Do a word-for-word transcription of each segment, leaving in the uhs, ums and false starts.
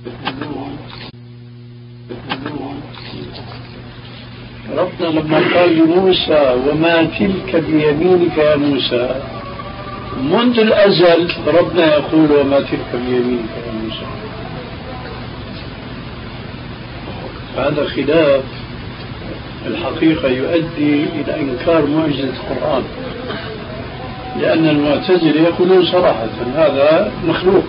ربنا لما قال لموسى وما تلك بيمينك يا موسى، منذ الأزل ربنا يقول وما تلك بيمينك يا موسى. هذا خلاف الحقيقة يؤدي إلى إنكار معجزة القرآن، لأن المعتزلة يقولون صراحة هذا مخلوق.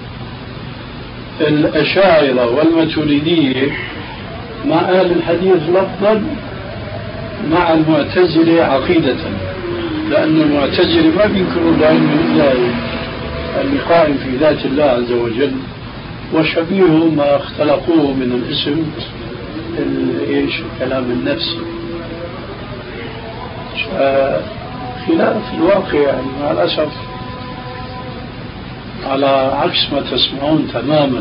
الأشاعرة والماتريدية مع أهل الحديث لفظا مع المعتزلة عقيدة، لأن المعتزلة ما بينكروا العلم إلا القائم في ذات الله عز وجل، وشبيهه ما اختلقوه من الاسم ايش كلام النفس. خلاف الواقع يعني مع الأسف، على عكس ما تسمعون تماما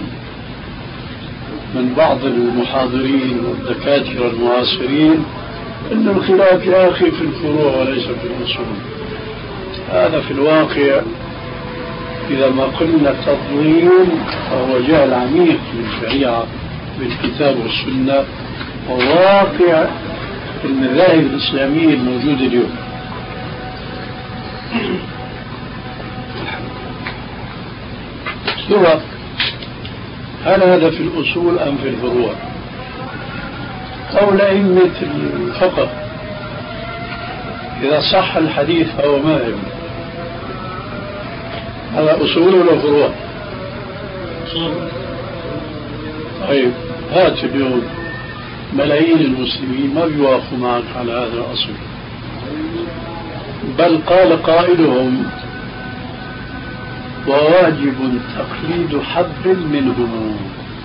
من بعض المحاضرين والدكاترة المعاصرين أن الخلاف يا أخي في الفروع وليس في الأصول. هذا في الواقع إذا ما قلنا تضليل فهو جهل عميق بالشريعة بالكتاب والسنة وواقع المذاهب الإسلامية الموجودة اليوم. سواء هل هذا في الأصول أم في الفروع؟ قول أئمة الفقه إذا صح الحديث فهو مذهب، هذا أصول ولا فروع؟ طيب هات اليوم ملايين المسلمين ما بيوافقوا معك على هذا الأصل، بل قال قائلهم وواجب تقليد حبر منهم،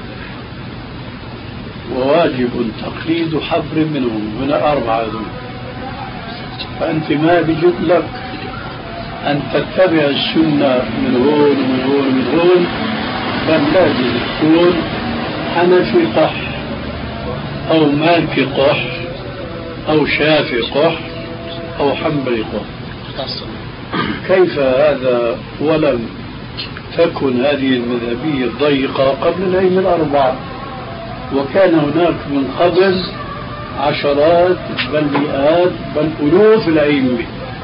وواجب تقليد حبر منهم، من أربعة دول. فأنت ما بيجب لك أن تتبع السنة من هون ومن هون ومن هون، بل لازم تكون حنفي قح أو مالكي قح أو شافعي قح أو حنبلي قح. كيف هذا ولم تكن هذه المذهبية الضيقة قبل الأئمة الأربعة، وكان هناك من قبل عشرات بل مئات بل ألوف الأئمة،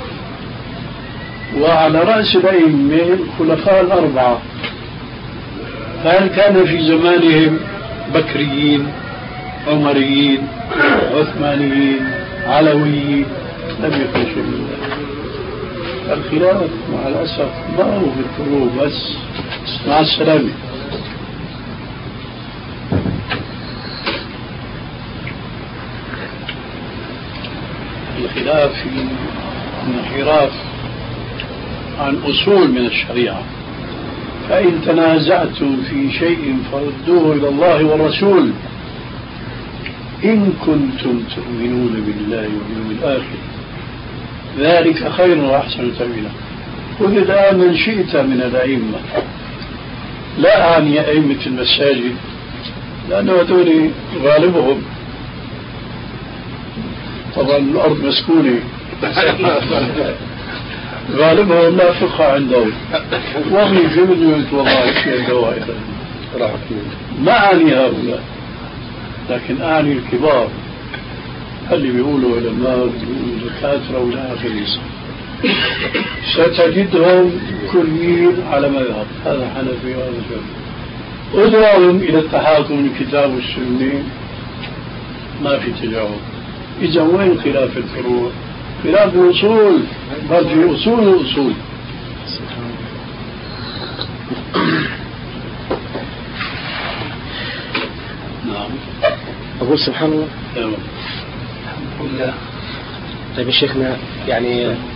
وعلى رأس الأئمة الخلفاء الأربعة. فهل كان في زمانهم بكريين عمريين عثمانيين علويين؟ لم يكن شيء من ذلك. الخلاف مع الأسف ما هو في الفروع بس. مع السلامة. الخلاف في انحراف عن أصول من الشريعة، فإن تنازعتم في شيء فردوه إلى الله والرسول إن كنتم تؤمنون بالله واليوم الآخر ذلك خير وأحسن تأويلا. وإذا من شئت من الأئمة، لا أعني أئمة المساجد لأنه هذول غالبهم طبعا الأرض مسكونة غالبهم لا فقه عندهم، وهم في مدينة والله في الدوائر. ما أعني هؤلاء، لكن أعني الكبار اللي بيقولوا علماء بيقولوا دكاترة ولا آخره. ستجدهم كلين على مذهب، هذا حنفي وهذا شافعي. ادعوهم إلى التحاكم للكتاب والسنة ما في تجاوب. إذا وين خلاف الفروع؟ خلاف الأصول، بل في أصول الأصول. نعم. أقول سبحان الله. تمام. طيب يا شيخنا، يعني